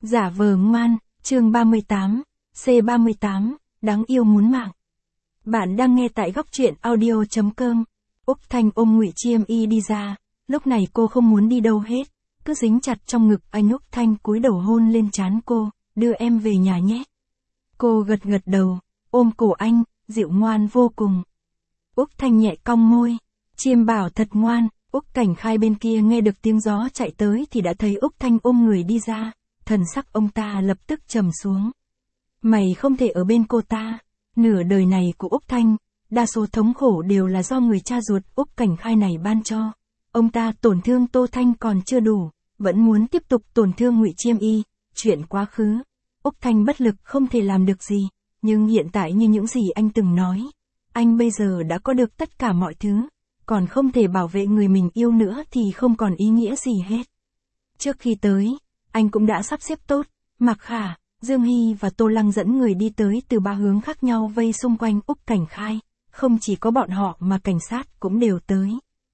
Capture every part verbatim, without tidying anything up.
Giả vờ ngoan, chương ba mươi tám, C ba mươi tám, đáng yêu muốn mạng. Bạn đang nghe tại góc truyện audio chấm com. Úc Thanh ôm Ngụy Chiêm Y đi ra, lúc này cô không muốn đi đâu hết, cứ dính chặt trong ngực anh. Úc Thanh cúi đầu hôn lên trán cô, đưa em về nhà nhé. Cô gật gật đầu, ôm cổ anh, dịu ngoan vô cùng. Úc Thanh nhẹ cong môi, Chiêm bảo thật ngoan. Úc Cảnh Khai bên kia nghe được tiếng gió chạy tới thì đã thấy Úc Thanh ôm người đi ra, thần sắc ông ta lập tức trầm xuống. Mày không thể ở bên cô ta. Nửa đời này của Úc Thanh, đa số thống khổ đều là do người cha ruột Úc Cảnh Khai này ban cho. Ông ta tổn thương Tô Thanh còn chưa đủ, vẫn muốn tiếp tục tổn thương Ngụy Chiêm Y. Chuyện quá khứ, Úc Thanh bất lực không thể làm được gì, nhưng hiện tại như những gì anh từng nói, anh bây giờ đã có được tất cả mọi thứ, còn không thể bảo vệ người mình yêu nữa thì không còn ý nghĩa gì hết. Trước khi tới, anh cũng đã sắp xếp tốt, Mạc Khả, Dương Hy và Tô Lăng dẫn người đi tới từ ba hướng khác nhau vây xung quanh Úc Cảnh Khai, không chỉ có bọn họ mà cảnh sát cũng đều tới.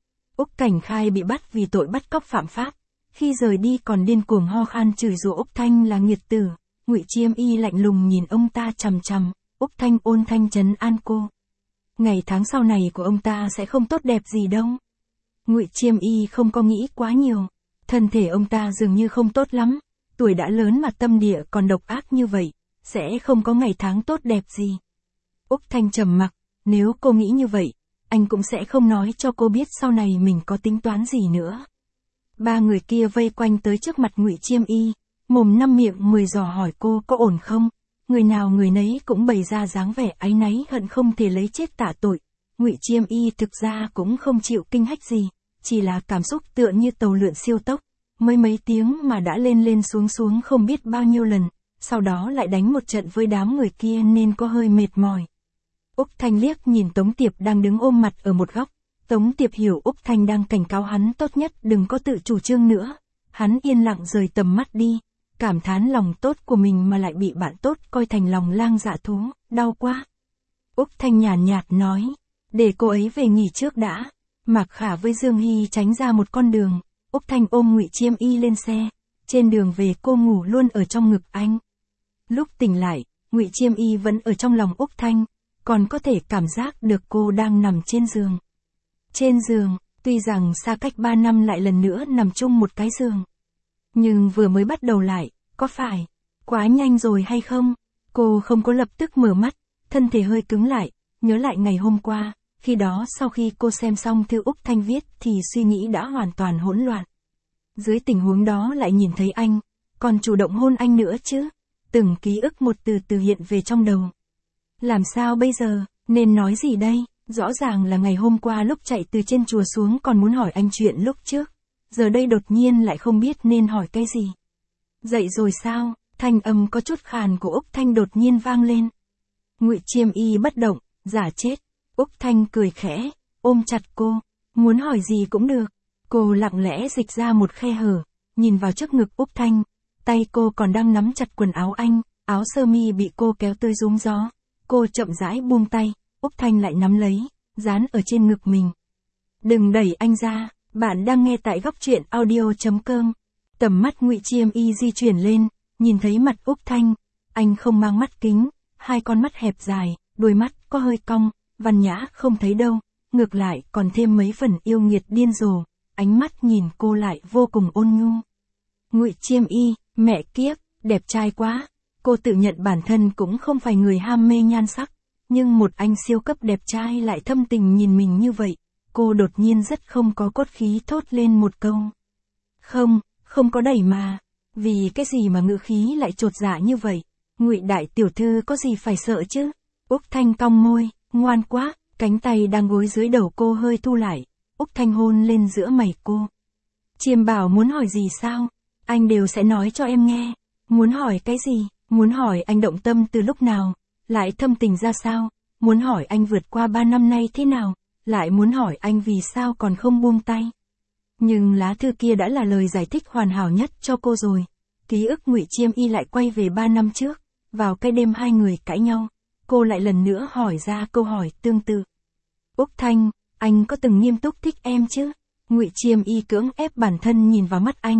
Úc Cảnh Khai bị bắt vì tội bắt cóc phạm pháp, khi rời đi còn điên cuồng ho khan chửi rủa Úc Thanh là nghiệt tử. Ngụy Chiêm Y lạnh lùng nhìn ông ta chằm chằm, Úc Thanh ôn thanh trấn an cô. Ngày tháng sau này của ông ta sẽ không tốt đẹp gì đâu. Ngụy Chiêm Y không có nghĩ quá nhiều, thân thể ông ta dường như không tốt lắm, tuổi đã lớn mà tâm địa còn độc ác như vậy, sẽ không có ngày tháng tốt đẹp gì. Úc Thanh trầm mặc, nếu cô nghĩ như vậy, anh cũng sẽ không nói cho cô biết sau này mình có tính toán gì nữa. Ba người kia vây quanh tới trước mặt Ngụy Chiêm Y, mồm năm miệng mười dò hỏi cô có ổn không. Người nào người nấy cũng bày ra dáng vẻ áy náy hận không thể lấy chết tạ tội. Ngụy Chiêm Y thực ra cũng không chịu kinh hách gì, chỉ là cảm xúc tựa như tàu lượn siêu tốc, mới mấy tiếng mà đã lên lên xuống xuống không biết bao nhiêu lần, sau đó lại đánh một trận với đám người kia nên có hơi mệt mỏi. Úc Thanh liếc nhìn Tống Tiệp đang đứng ôm mặt ở một góc. Tống Tiệp hiểu Úc Thanh đang cảnh cáo hắn tốt nhất đừng có tự chủ trương nữa. Hắn yên lặng rời tầm mắt đi, cảm thán lòng tốt của mình mà lại bị bạn tốt coi thành lòng lang dạ thú, đau quá. Úc Thanh nhàn nhạt nói, để cô ấy về nghỉ trước đã. Mạc Khả với Dương Hy tránh ra một con đường, Úc Thanh ôm Ngụy Chiêm Y lên xe, trên đường về cô ngủ luôn ở trong ngực anh. Lúc tỉnh lại, Ngụy Chiêm Y vẫn ở trong lòng Úc Thanh, còn có thể cảm giác được cô đang nằm trên giường. Trên giường, tuy rằng xa cách ba năm lại lần nữa nằm chung một cái giường. Nhưng vừa mới bắt đầu lại, có phải quá nhanh rồi hay không? Cô không có lập tức mở mắt, thân thể hơi cứng lại, nhớ lại ngày hôm qua, khi đó sau khi cô xem xong thư Úc Thanh viết thì suy nghĩ đã hoàn toàn hỗn loạn. Dưới tình huống đó lại nhìn thấy anh, còn chủ động hôn anh nữa chứ. Từng ký ức một từ từ hiện về trong đầu. Làm sao bây giờ, nên nói gì đây? Rõ ràng là ngày hôm qua lúc chạy từ trên chùa xuống còn muốn hỏi anh chuyện lúc trước. Giờ đây đột nhiên lại không biết nên hỏi cái gì. Dậy rồi sao? Thanh âm có chút khàn của Úc Thanh đột nhiên vang lên. Ngụy Chiêm Y bất động, giả chết. Úc Thanh cười khẽ, ôm chặt cô, muốn hỏi gì cũng được. Cô lặng lẽ dịch ra một khe hở, nhìn vào trước ngực Úc Thanh, tay cô còn đang nắm chặt quần áo anh, áo sơ mi bị cô kéo tới rúm gió. Cô chậm rãi buông tay, Úc Thanh lại nắm lấy, dán ở trên ngực mình. Đừng đẩy anh ra, bạn đang nghe tại góc truyện audio chấm com. Tầm mắt Ngụy Chiêm Y di chuyển lên, nhìn thấy mặt Úc Thanh, anh không mang mắt kính, hai con mắt hẹp dài, đôi mắt có hơi cong, văn nhã không thấy đâu, ngược lại còn thêm mấy phần yêu nghiệt điên rồ, ánh mắt nhìn cô lại vô cùng ôn nhu. Ngụy Chiêm Y, mẹ kiếp, đẹp trai quá. Cô tự nhận bản thân cũng không phải người ham mê nhan sắc, nhưng một anh siêu cấp đẹp trai lại thâm tình nhìn mình như vậy, cô đột nhiên rất không có cốt khí thốt lên một câu. Không, không có đẩy mà. Vì cái gì mà ngữ khí lại chột dạ như vậy? Ngụy đại tiểu thư có gì phải sợ chứ? Úc Thanh cong môi, ngoan quá, cánh tay đang gối dưới đầu cô hơi thu lại, Úc Thanh hôn lên giữa mày cô. Chiêm bảo muốn hỏi gì sao? Anh đều sẽ nói cho em nghe. Muốn hỏi cái gì? Muốn hỏi anh động tâm từ lúc nào? Lại thâm tình ra sao? Muốn hỏi anh vượt qua ba năm nay thế nào? Lại muốn hỏi anh vì sao còn không buông tay? Nhưng lá thư kia đã là lời giải thích hoàn hảo nhất cho cô rồi. Ký ức Ngụy Chiêm Y lại quay về ba năm trước, vào cái đêm hai người cãi nhau, cô lại lần nữa hỏi ra câu hỏi tương tự. Úc Thanh, anh có từng nghiêm túc thích em chứ? Ngụy Chiêm Y cưỡng ép bản thân nhìn vào mắt anh,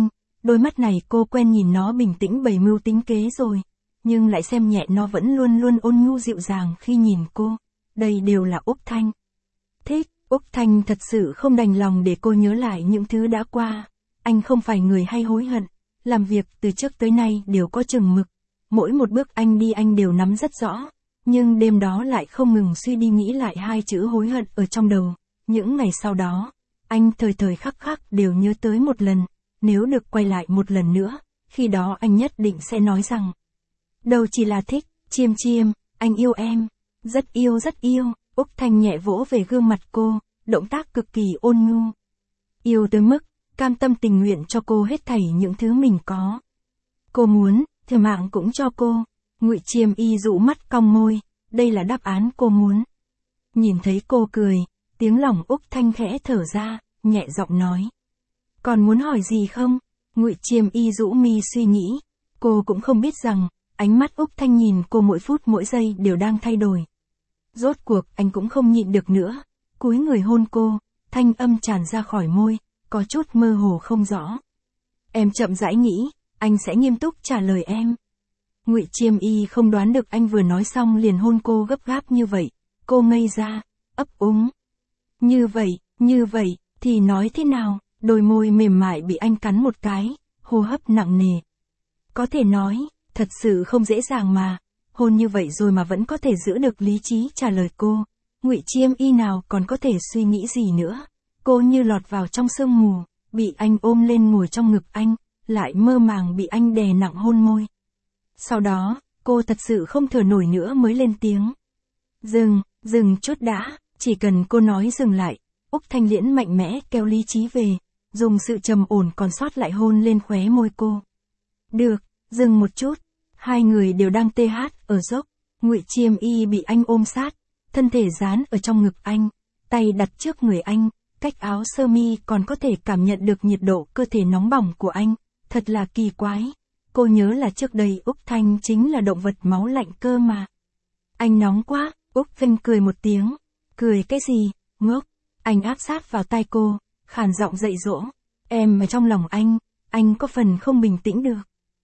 Đôi mắt này cô quen nhìn nó bình tĩnh bày mưu tính kế rồi, nhưng lại xem nhẹ nó vẫn luôn luôn ôn nhu dịu dàng khi nhìn cô. Đây đều là Úc Thanh. Thích, Úc Thanh thật sự không đành lòng để cô nhớ lại những thứ đã qua. Anh không phải người hay hối hận, làm việc từ trước tới nay đều có chừng mực. Mỗi một bước anh đi anh đều nắm rất rõ, nhưng đêm đó lại không ngừng suy đi nghĩ lại hai chữ hối hận ở trong đầu. Những ngày sau đó, anh thời thời khắc khắc đều nhớ tới một lần, nếu được quay lại một lần nữa, khi đó anh nhất định sẽ nói rằng, đâu chỉ là thích, Chiêm Chiêm, anh yêu em, rất yêu rất yêu. Úc Thanh nhẹ vỗ về gương mặt cô, động tác cực kỳ ôn nhu. Yêu tới mức, cam tâm tình nguyện cho cô hết thảy những thứ mình có. Cô muốn, thì mạng cũng cho cô. Ngụy Chiêm Y dụ mắt cong môi, đây là đáp án cô muốn. Nhìn thấy cô cười, tiếng lòng Úc Thanh khẽ thở ra, nhẹ giọng nói. Còn muốn hỏi gì không? Ngụy Chiêm Y rũ mi suy nghĩ. Cô cũng không biết rằng, ánh mắt Úc Thanh nhìn cô mỗi phút mỗi giây đều đang thay đổi. Rốt cuộc anh cũng không nhịn được nữa, cúi người hôn cô, thanh âm tràn ra khỏi môi, có chút mơ hồ không rõ. Em chậm rãi nghĩ, anh sẽ nghiêm túc trả lời em. Ngụy Chiêm Y không đoán được anh vừa nói xong liền hôn cô gấp gáp như vậy, cô ngây ra, ấp úng. Như vậy, như vậy, thì nói thế nào? Đôi môi mềm mại bị anh cắn một cái, hô hấp nặng nề. Có thể nói, thật sự không dễ dàng mà, hôn như vậy rồi mà vẫn có thể giữ được lý trí trả lời cô. Ngụy Chiêm Y nào còn có thể suy nghĩ gì nữa. Cô như lọt vào trong sương mù, bị anh ôm lên ngồi trong ngực anh, lại mơ màng bị anh đè nặng hôn môi. Sau đó, cô thật sự không thở nổi nữa mới lên tiếng. Dừng, dừng chút đã, chỉ cần cô nói dừng lại, Úc Thanh Liễn mạnh mẽ kéo lý trí về, dùng sự trầm ổn còn sót lại hôn lên khóe môi cô. Được, dừng một chút. Hai người đều đang tê hát ở dốc. Ngụy Chiêm Y bị anh ôm sát, thân thể dán ở trong ngực anh, tay đặt trước người anh, cách áo sơ mi còn có thể cảm nhận được nhiệt độ cơ thể nóng bỏng của anh, thật là kỳ quái. Cô nhớ là trước đây Úc Thanh chính là động vật máu lạnh cơ mà. Anh nóng quá, Úc Thanh cười một tiếng. Cười cái gì, ngốc. Anh áp sát vào tai cô, khàn giọng dạy dỗ. Em ở trong lòng anh, anh có phần không bình tĩnh được.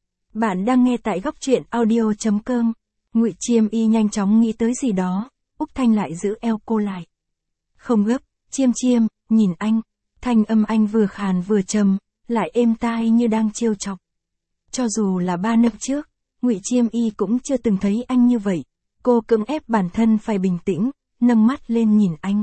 Bạn đang nghe tại góc truyện audio chấm com. Ngụy Chiêm Y nhanh chóng nghĩ tới gì đó, Úc Thanh lại giữ eo cô lại. Không gấp, Chiêm Chiêm, nhìn anh. Thanh âm anh vừa khàn vừa trầm, lại êm tai như đang trêu chọc. Cho dù là ba năm trước, Ngụy Chiêm Y cũng chưa từng thấy anh như vậy. Cô cưỡng ép bản thân phải bình tĩnh, nâng mắt lên nhìn anh.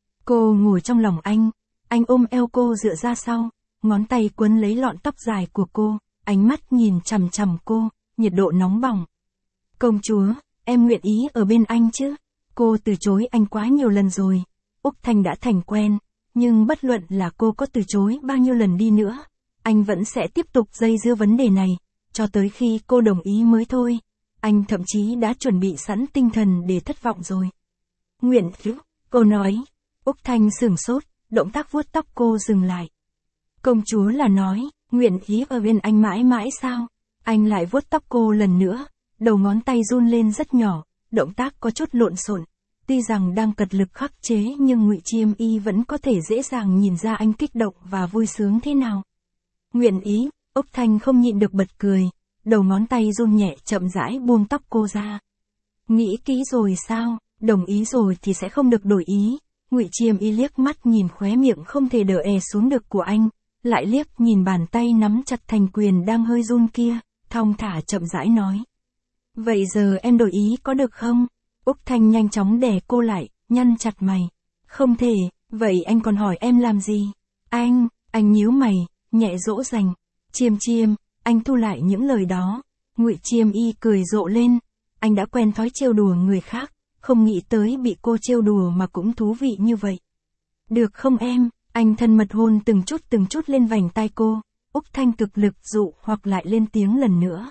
Cô ngồi trong lòng anh, anh ôm eo cô dựa ra sau, ngón tay quấn lấy lọn tóc dài của cô, ánh mắt nhìn chằm chằm cô, nhiệt độ nóng bỏng. Công chúa, em nguyện ý ở bên anh chứ? Cô từ chối anh quá nhiều lần rồi. Úc Thanh đã thành quen, nhưng bất luận là cô có từ chối bao nhiêu lần đi nữa, anh vẫn sẽ tiếp tục dây dưa vấn đề này, cho tới khi cô đồng ý mới thôi. Anh thậm chí đã chuẩn bị sẵn tinh thần để thất vọng rồi. Nguyện ý, cô nói. Úc Thanh sửng sốt, động tác vuốt tóc cô dừng lại. Công chúa là nói, nguyện ý ở bên anh mãi mãi sao? Anh lại vuốt tóc cô lần nữa, đầu ngón tay run lên rất nhỏ, động tác có chút lộn xộn. Tuy rằng đang cật lực khắc chế nhưng Ngụy Chiêm Y vẫn có thể dễ dàng nhìn ra anh kích động và vui sướng thế nào. Nguyện ý, Úc Thanh không nhịn được bật cười, đầu ngón tay run nhẹ chậm rãi buông tóc cô ra. Nghĩ kỹ rồi sao? Đồng ý rồi thì sẽ không được đổi ý. Ngụy Chiêm Y liếc mắt nhìn khóe miệng không thể đỡ è xuống được của anh, lại liếc nhìn bàn tay nắm chặt thành quyền đang hơi run kia, thong thả chậm rãi nói. Vậy giờ em đổi ý có được không? Úc Thanh nhanh chóng đè cô lại, nhăn chặt mày. Không thể, vậy anh còn hỏi em làm gì? Anh, anh nhíu mày, nhẹ dỗ dành. Chiêm Chiêm, anh thu lại những lời đó. Ngụy Chiêm Y cười rộ lên, anh đã quen thói trêu đùa người khác, không nghĩ tới bị cô trêu đùa mà cũng thú vị như vậy. Được không em? Anh thân mật hôn từng chút từng chút lên vành tai cô. Úc Thanh cực lực dụ hoặc lại lên tiếng lần nữa.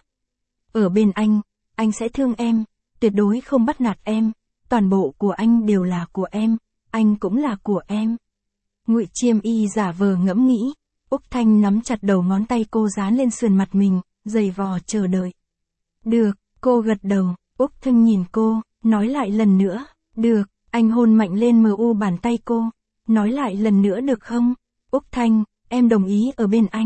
Ở bên anh, anh sẽ thương em, tuyệt đối không bắt nạt em, toàn bộ của anh đều là của em, anh cũng là của em. Ngụy Chiêm Y giả vờ ngẫm nghĩ, Úc Thanh nắm chặt đầu ngón tay cô dán lên sườn mặt mình, giày vò chờ đợi. Được, cô gật đầu, Úc Thanh nhìn cô, nói lại lần nữa, được, anh hôn mạnh lên mờ u bàn tay cô, nói lại lần nữa được không? Úc Thanh, em đồng ý ở bên anh.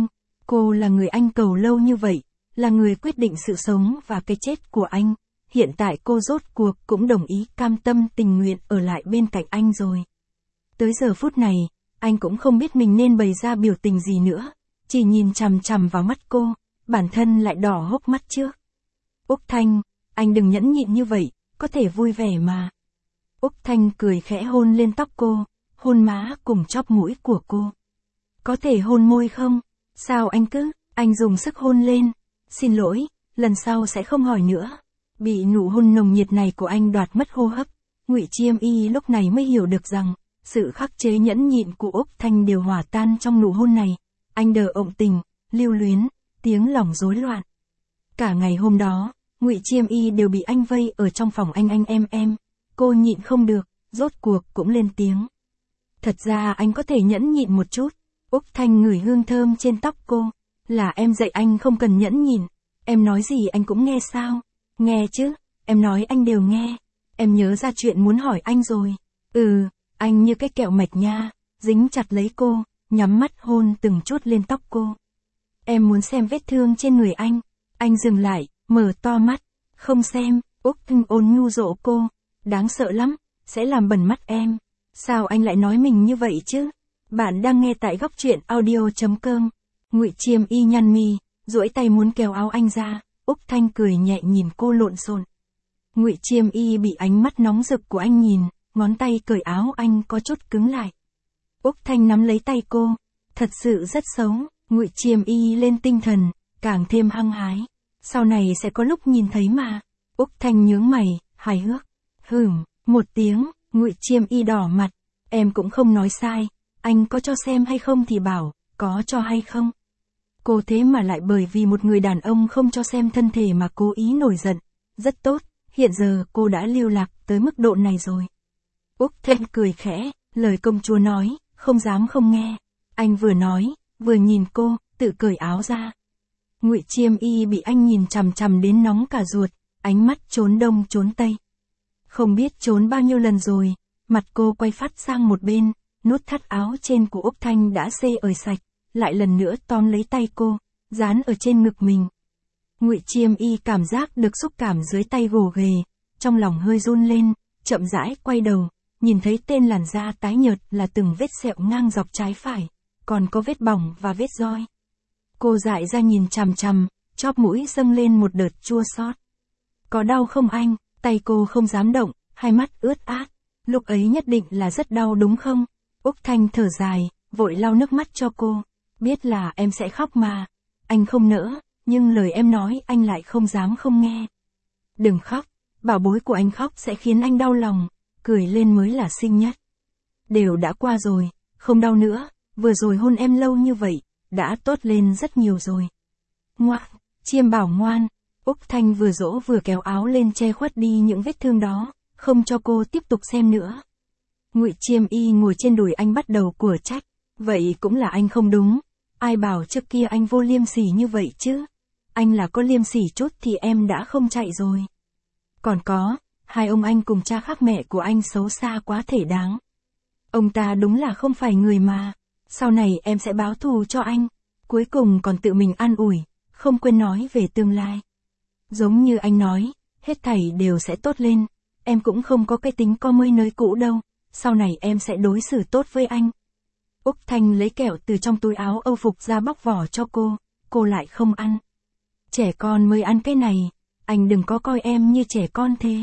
Cô là người anh cầu lâu như vậy, là người quyết định sự sống và cái chết của anh. Hiện tại cô rốt cuộc cũng đồng ý cam tâm tình nguyện ở lại bên cạnh anh rồi. Tới giờ phút này, anh cũng không biết mình nên bày ra biểu tình gì nữa. Chỉ nhìn chằm chằm vào mắt cô, bản thân lại đỏ hốc mắt trước. Úc Thanh, anh đừng nhẫn nhịn như vậy, có thể vui vẻ mà. Úc Thanh cười khẽ hôn lên tóc cô, hôn má cùng chóp mũi của cô. Có thể hôn môi không? Sao anh cứ, anh dùng sức hôn lên. Xin lỗi, lần sau sẽ không hỏi nữa. Bị nụ hôn nồng nhiệt này của anh đoạt mất hô hấp, Ngụy Chiêm Y lúc này mới hiểu được rằng, sự khắc chế nhẫn nhịn của Úc Thanh đều hòa tan trong nụ hôn này. Anh đờ ộng tình, lưu luyến, tiếng lòng rối loạn. Cả ngày hôm đó, Ngụy Chiêm Y đều bị anh vây ở trong phòng anh anh em em. Cô nhịn không được, rốt cuộc cũng lên tiếng. Thật ra anh có thể nhẫn nhịn một chút. Úc Thanh ngửi hương thơm trên tóc cô. Là em dạy anh không cần nhẫn nhịn. Em nói gì anh cũng nghe sao? Nghe chứ, em nói anh đều nghe. Em nhớ ra chuyện muốn hỏi anh rồi. Ừ, anh như cái kẹo mạch nha. Dính chặt lấy cô, nhắm mắt hôn từng chút lên tóc cô. Em muốn xem vết thương trên người anh. Anh dừng lại, mở to mắt. Không xem, Úc Thanh ôn nhu dỗ cô. Đáng sợ lắm, sẽ làm bẩn mắt em. Sao anh lại nói mình như vậy chứ? Bạn đang nghe tại góc truyện audio chấm com. Ngụy Chiêm Y nhăn mi, duỗi tay muốn kéo áo anh ra. Úc Thanh cười nhẹ nhìn cô lộn xộn. Ngụy Chiêm Y bị ánh mắt nóng rực của anh nhìn, ngón tay cởi áo anh có chút cứng lại. Úc Thanh nắm lấy tay cô, thật sự rất xấu. Ngụy Chiêm Y lên tinh thần, càng thêm hăng hái. Sau này sẽ có lúc nhìn thấy mà. Úc Thanh nhướng mày, hài hước. Hửm, một tiếng, Ngụy Chiêm Y đỏ mặt. Em cũng không nói sai, anh có cho xem hay không thì bảo, có cho hay không. Cô thế mà lại bởi vì một người đàn ông không cho xem thân thể mà cố ý nổi giận. Rất tốt, hiện giờ cô đã lưu lạc tới mức độ này rồi. Úc Thanh cười khẽ, lời công chúa nói, không dám không nghe. Anh vừa nói, vừa nhìn cô, tự cởi áo ra. Ngụy Chiêm Y bị anh nhìn chằm chằm đến nóng cả ruột, ánh mắt trốn đông trốn tây. Không biết trốn bao nhiêu lần rồi, mặt cô quay phát sang một bên, nút thắt áo trên của Úc Thanh đã xê ời sạch, lại lần nữa tóm lấy tay cô, dán ở trên ngực mình. Ngụy Chiêm Y cảm giác được xúc cảm dưới tay gồ ghề, trong lòng hơi run lên, chậm rãi quay đầu, nhìn thấy tên làn da tái nhợt là từng vết sẹo ngang dọc trái phải, còn có vết bỏng và vết roi. Cô dại ra nhìn chằm chằm, chóp mũi dâng lên một đợt chua xót. Có đau không anh? Tay cô không dám động, hai mắt ướt át. Lúc ấy nhất định là rất đau đúng không? Úc Thanh thở dài, vội lau nước mắt cho cô. Biết là em sẽ khóc mà. Anh không nỡ, nhưng lời em nói anh lại không dám không nghe. Đừng khóc, bảo bối của anh khóc sẽ khiến anh đau lòng, cười lên mới là xinh nhất. Đều đã qua rồi, không đau nữa, vừa rồi hôn em lâu như vậy, đã tốt lên rất nhiều rồi. Ngoan, Chiêm bảo ngoan. Úc Thanh vừa dỗ vừa kéo áo lên che khuất đi những vết thương đó, không cho cô tiếp tục xem nữa. Ngụy Chiêm Y ngồi trên đùi anh bắt đầu của trách, vậy cũng là anh không đúng, ai bảo trước kia anh vô liêm sỉ như vậy chứ, anh là có liêm sỉ chút thì em đã không chạy rồi. Còn có, hai ông anh cùng cha khác mẹ của anh xấu xa quá thể đáng. Ông ta đúng là không phải người mà, sau này em sẽ báo thù cho anh, cuối cùng còn tự mình an ủi, không quên nói về tương lai. Giống như anh nói, hết thảy đều sẽ tốt lên, em cũng không có cái tính co mơi nới cũ đâu, sau này em sẽ đối xử tốt với anh. Úc Thanh lấy kẹo từ trong túi áo âu phục ra bóc vỏ cho cô, cô lại không ăn. Trẻ con mới ăn cái này, anh đừng có coi em như trẻ con thế.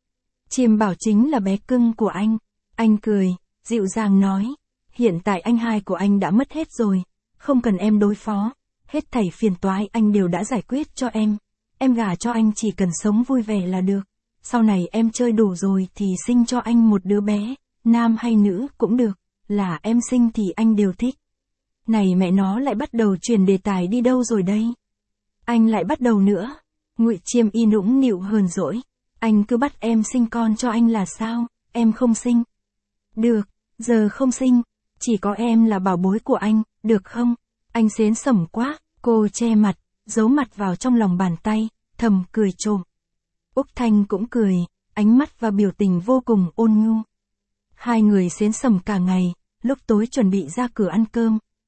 Chiêm bảo chính là bé cưng của anh, anh cười, dịu dàng nói, hiện tại anh hai của anh đã mất hết rồi, không cần em đối phó, hết thảy phiền toái anh đều đã giải quyết cho em. Em gả cho anh chỉ cần sống vui vẻ là được. Sau này em chơi đủ rồi thì sinh cho anh một đứa bé, nam hay nữ cũng được, là em sinh thì anh đều thích. Này mẹ nó lại bắt đầu chuyển đề tài đi đâu rồi đây? Anh lại bắt đầu nữa. Ngụy Chiêm Y nũng nịu hờn dỗi. Anh cứ bắt em sinh con cho anh là sao, em không sinh. Được, giờ không sinh, chỉ có em là bảo bối của anh, được không? Anh xến sẩm quá, cô che mặt, giấu mặt vào trong lòng bàn tay, thầm cười trộm. Úc Thanh cũng cười, ánh mắt và biểu tình vô cùng ôn nhu. Hai người xến sẩm cả ngày, lúc tối chuẩn bị ra cửa ăn cơm,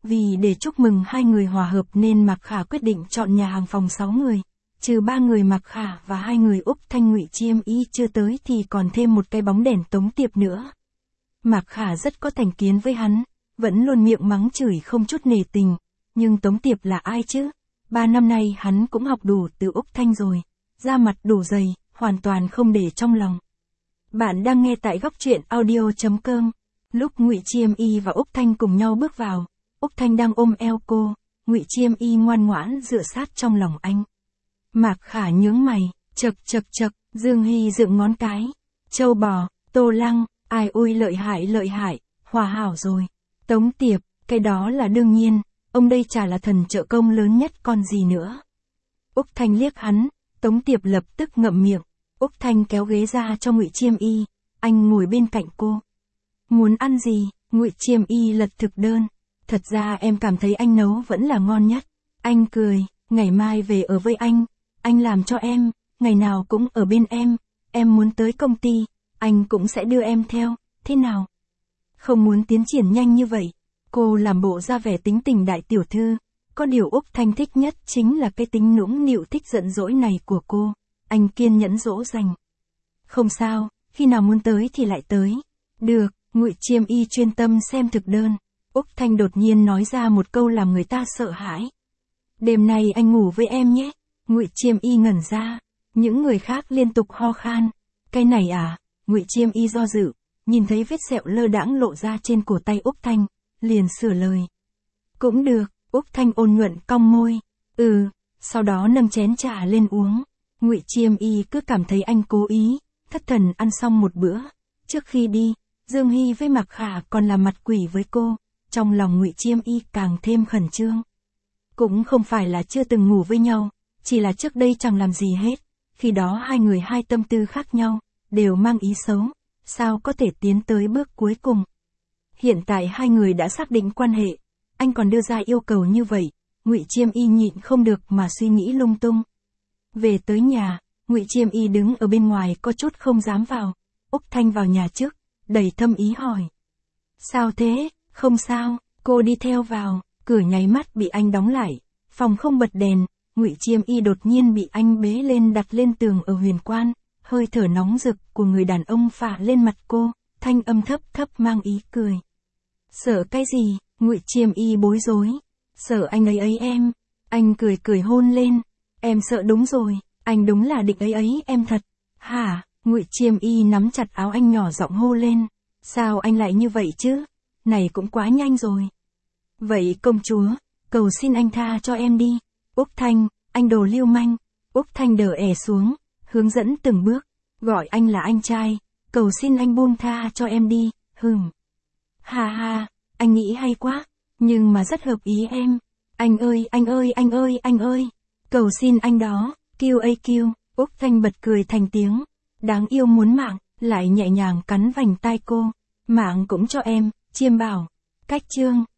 Vì để chúc mừng hai người hòa hợp nên Mạc Khả quyết định chọn nhà hàng phòng sáu người. Trừ ba người Mạc Khả và hai người Úc Thanh Ngụy Chiêm Y chưa tới thì còn thêm một cái bóng đèn Tống Tiệp nữa. Mạc Khả rất có thành kiến với hắn, vẫn luôn miệng mắng chửi không chút nể tình. Nhưng Tống Tiệp là ai chứ? Ba năm nay hắn cũng học đủ từ Úc Thanh rồi. Da mặt đủ dày, hoàn toàn không để trong lòng. Bạn đang nghe tại góc truyện audio chấm com. Lúc Ngụy Chiêm Y và Úc Thanh cùng nhau bước vào, Úc Thanh đang ôm eo cô, Ngụy Chiêm Y ngoan ngoãn dựa sát trong lòng anh. Mạc Khả nhướng mày, chật chật chật, Dương Hy dựng ngón cái. Châu bò, Tô Lăng, ai ui lợi hại lợi hại, hòa hảo rồi. Tống Tiệp, cái đó là đương nhiên, ông đây chả là thần trợ công lớn nhất còn gì nữa. Úc Thanh liếc hắn, Tống Tiệp lập tức ngậm miệng. Úc Thanh kéo ghế ra cho Ngụy Chiêm Y, anh ngồi bên cạnh cô. Muốn ăn gì? Ngụy Chiêm Y lật thực đơn. Thật ra em cảm thấy anh nấu vẫn là ngon nhất. Anh cười, ngày mai về ở với anh, anh làm cho em, ngày nào cũng ở bên em, em muốn tới công ty, anh cũng sẽ đưa em theo, thế nào? Không muốn tiến triển nhanh như vậy. Cô làm bộ ra vẻ tính tình đại tiểu thư, có điều Úc Thanh thích nhất chính là cái tính nũng nịu thích giận dỗi này của cô. Anh kiên nhẫn dỗ dành. Không sao, khi nào muốn tới thì lại tới. Được, Ngụy Chiêm Y chuyên tâm xem thực đơn. Úc Thanh đột nhiên nói ra một câu làm người ta sợ hãi. Đêm nay anh ngủ với em nhé. Ngụy Chiêm Y ngẩn ra. Những người khác liên tục ho khan. Cái này à? Ngụy Chiêm Y do dự, nhìn thấy vết sẹo lơ đãng lộ ra trên cổ tay Úc Thanh, liền sửa lời. Cũng được, Úc Thanh ôn nhuận cong môi. Ừ, sau đó nâng chén trà lên uống. Ngụy Chiêm Y cứ cảm thấy anh cố ý, thất thần ăn xong một bữa. Trước khi đi, Dương Hy với Mạc Khả còn làm mặt quỷ với cô, trong lòng Ngụy Chiêm Y càng thêm khẩn trương. Cũng không phải là chưa từng ngủ với nhau, chỉ là trước đây chẳng làm gì hết, khi đó hai người hai tâm tư khác nhau, đều mang ý xấu, sao có thể tiến tới bước cuối cùng. Hiện tại hai người đã xác định quan hệ, anh còn đưa ra yêu cầu như vậy, Ngụy Chiêm Y nhịn không được mà suy nghĩ lung tung. Về tới nhà, Ngụy Chiêm Y đứng ở bên ngoài có chút không dám vào. Úc Thanh vào nhà trước, đầy thâm ý hỏi. Sao thế? Không sao, cô đi theo vào. Cửa nháy mắt bị anh đóng lại. Phòng không bật đèn, Ngụy Chiêm Y đột nhiên bị anh bế lên đặt lên tường ở huyền quan. Hơi thở nóng rực của người đàn ông phả lên mặt cô, thanh âm thấp thấp mang ý cười. Sợ cái gì? Ngụy Chiêm Y bối rối. Sợ anh ấy ấy em. Anh cười cười hôn lên. Em sợ đúng rồi, anh đúng là định ấy ấy em thật. Hả? Ngụy Chiêm Y nắm chặt áo anh nhỏ giọng hô lên. Sao anh lại như vậy chứ? Này cũng quá nhanh rồi. Vậy công chúa, cầu xin anh tha cho em đi. Úc Thanh, anh đồ lưu manh. Úc Thanh đờ ẻ xuống, hướng dẫn từng bước, gọi anh là anh trai, cầu xin anh buông tha cho em đi, hừm. Ha ha, anh nghĩ hay quá, nhưng mà rất hợp ý em. Anh ơi, anh ơi, anh ơi, anh ơi. Cầu xin anh đó, kêu ây kêu. Úc Thanh bật cười thành tiếng. Đáng yêu muốn mạng, lại nhẹ nhàng cắn vành tai cô. Mạng cũng cho em, Chiêm bảo. Cách chương.